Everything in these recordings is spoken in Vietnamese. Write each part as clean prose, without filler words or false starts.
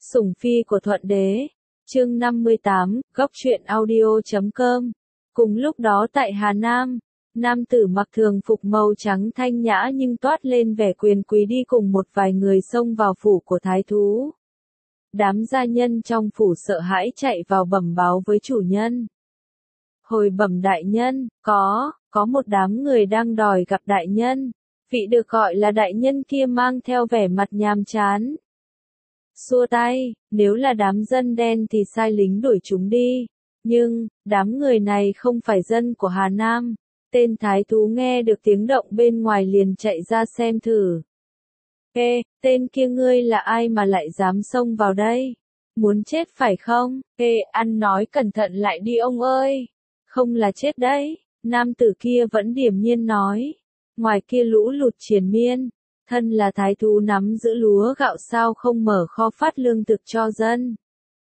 Sủng phi của Thuận Đế. Chương 58, góc truyện audio.com. Cùng lúc đó tại Hà Nam, nam tử mặc thường phục màu trắng thanh nhã nhưng toát lên vẻ quyền quý đi cùng một vài người xông vào phủ của thái thú. Đám gia nhân trong phủ sợ hãi chạy vào bẩm báo với chủ nhân. Hồi bẩm đại nhân, có một đám người đang đòi gặp đại nhân. Vị được gọi là đại nhân kia mang theo vẻ mặt nhàm chán. Xua tay, nếu là đám dân đen thì sai lính đuổi chúng đi. Nhưng, đám người này không phải dân của Hà Nam. Tên thái thú nghe được tiếng động bên ngoài liền chạy ra xem thử. Ê, tên kia ngươi là ai mà lại dám xông vào đây? Muốn chết phải không? Ê, ăn nói cẩn thận lại đi ông ơi. Không là chết đấy. Nam tử kia vẫn điềm nhiên nói. Ngoài kia lũ lụt triền miên. Thân là thái thú nắm giữ lúa gạo sao không mở kho phát lương thực cho dân.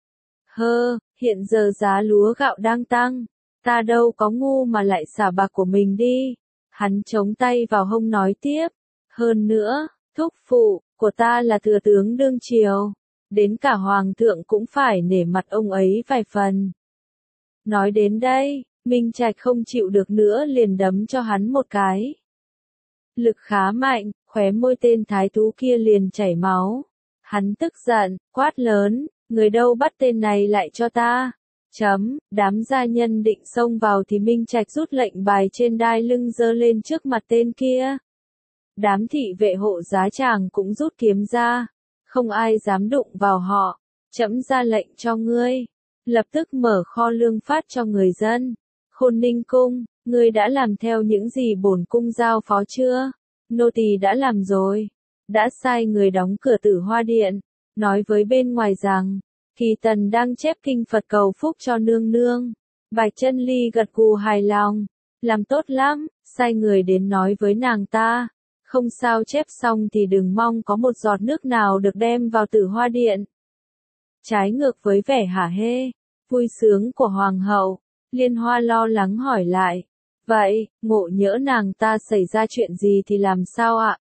Hiện giờ giá lúa gạo đang tăng. Ta đâu có ngu mà lại xả bạc của mình đi. Hắn chống tay vào hông nói tiếp. Hơn nữa, thúc phụ của ta là thừa tướng đương triều. Đến cả hoàng thượng cũng phải nể mặt ông ấy vài phần. Nói đến đây, Minh Trạch không chịu được nữa liền đấm cho hắn một cái. Lực khá mạnh, khóe môi tên thái thú kia liền chảy máu. Hắn tức giận, quát lớn, người đâu bắt tên này lại cho ta. Đám gia nhân định xông vào thì Minh Trạch rút lệnh bài trên đai lưng giơ lên trước mặt tên kia. Đám thị vệ hộ giá tràng cũng rút kiếm ra. Không ai dám đụng vào họ. Trẫm ra lệnh cho ngươi. Lập tức mở kho lương phát cho người dân. Khôn Ninh cung, ngươi đã làm theo những gì bổn cung giao phó chưa? Nô tỳ đã làm rồi. Đã sai người đóng cửa Tử Hoa Điện. Nói với bên ngoài rằng, Kỳ Tần đang chép kinh Phật cầu phúc cho nương nương. Bạch Chân Ly gật gù hài lòng. Làm tốt lắm, sai người đến nói với nàng ta. Không sao chép xong thì đừng mong có một giọt nước nào được đem vào Tử Hoa Điện. Trái ngược với vẻ hả hê, vui sướng của hoàng hậu, Liên Hoa lo lắng hỏi lại. Vậy, ngộ nhỡ nàng ta xảy ra chuyện gì thì làm sao ạ?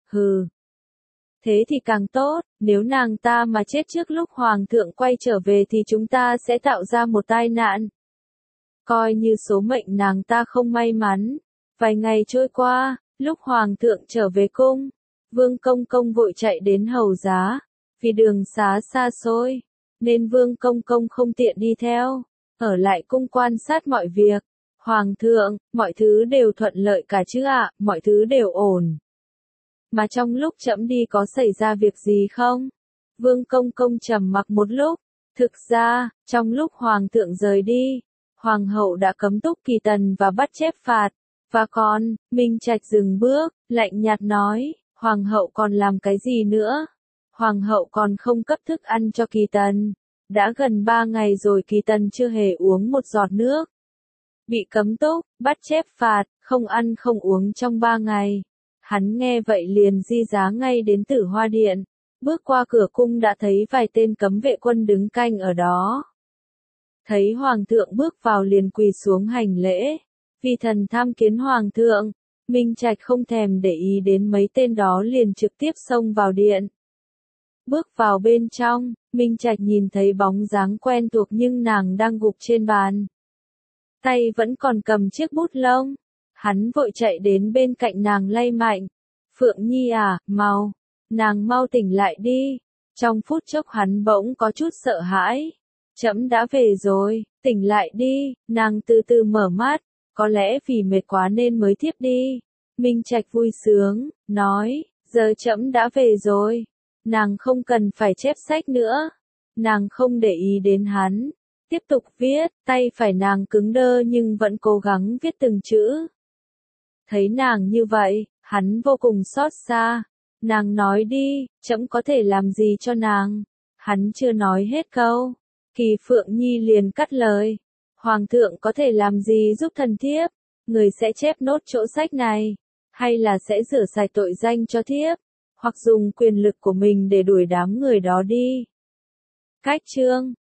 Thế thì càng tốt, nếu nàng ta mà chết trước lúc hoàng thượng quay trở về thì chúng ta sẽ tạo ra một tai nạn. Coi như số mệnh nàng ta không may mắn. Vài ngày trôi qua, lúc hoàng thượng trở về cung, Vương Công Công vội chạy đến hầu giá. Vì đường xá xa xôi, nên Vương Công Công không tiện đi theo, ở lại cung quan sát mọi việc. Hoàng thượng, mọi thứ đều thuận lợi cả chứ ạ, mọi thứ đều ổn. Mà trong lúc trẫm đi có xảy ra việc gì không? Vương Công Công trầm mặc một lúc. Thực ra, trong lúc hoàng thượng rời đi, hoàng hậu đã cấm túc Kỳ Tần và bắt chép phạt. Và còn, Minh Trạch dừng bước, lạnh nhạt nói, hoàng hậu còn làm cái gì nữa? Hoàng hậu còn không cấp thức ăn cho Kỳ Tần. Đã gần 3 ngày rồi Kỳ Tần chưa hề uống một giọt nước. Bị cấm túc, bắt chép phạt, không ăn không uống trong 3 ngày. Hắn nghe vậy liền di giá ngay đến Tử Hoa Điện. Bước qua cửa cung đã thấy vài tên cấm vệ quân đứng canh ở đó. Thấy hoàng thượng bước vào liền quỳ xuống hành lễ. Vì thần tham kiến hoàng thượng, Minh Trạch không thèm để ý đến mấy tên đó liền trực tiếp xông vào điện. Bước vào bên trong, Minh Trạch nhìn thấy bóng dáng quen thuộc nhưng nàng đang gục trên bàn. Tay vẫn còn cầm chiếc bút lông. Hắn vội chạy đến bên cạnh nàng lay mạnh. Phượng Nhi à, nàng mau tỉnh lại đi. Trong phút chốc hắn bỗng có chút sợ hãi. Trẫm đã về rồi, tỉnh lại đi. Nàng từ từ mở mắt, có lẽ vì mệt quá nên mới thiếp đi. Minh Trạch vui sướng, nói, giờ trẫm đã về rồi. Nàng không cần phải chép sách nữa. Nàng không để ý đến hắn. Tiếp tục viết, tay phải nàng cứng đơ nhưng vẫn cố gắng viết từng chữ. Thấy nàng như vậy, hắn vô cùng xót xa. Nàng nói đi, trẫm có thể làm gì cho nàng? Hắn chưa nói hết câu. Kỳ Phượng Nhi liền cắt lời. Hoàng thượng có thể làm gì giúp thần thiếp? Người sẽ chép nốt chỗ sách này. Hay là sẽ rửa sạch tội danh cho thiếp? Hoặc dùng quyền lực của mình để đuổi đám người đó đi. Cách chương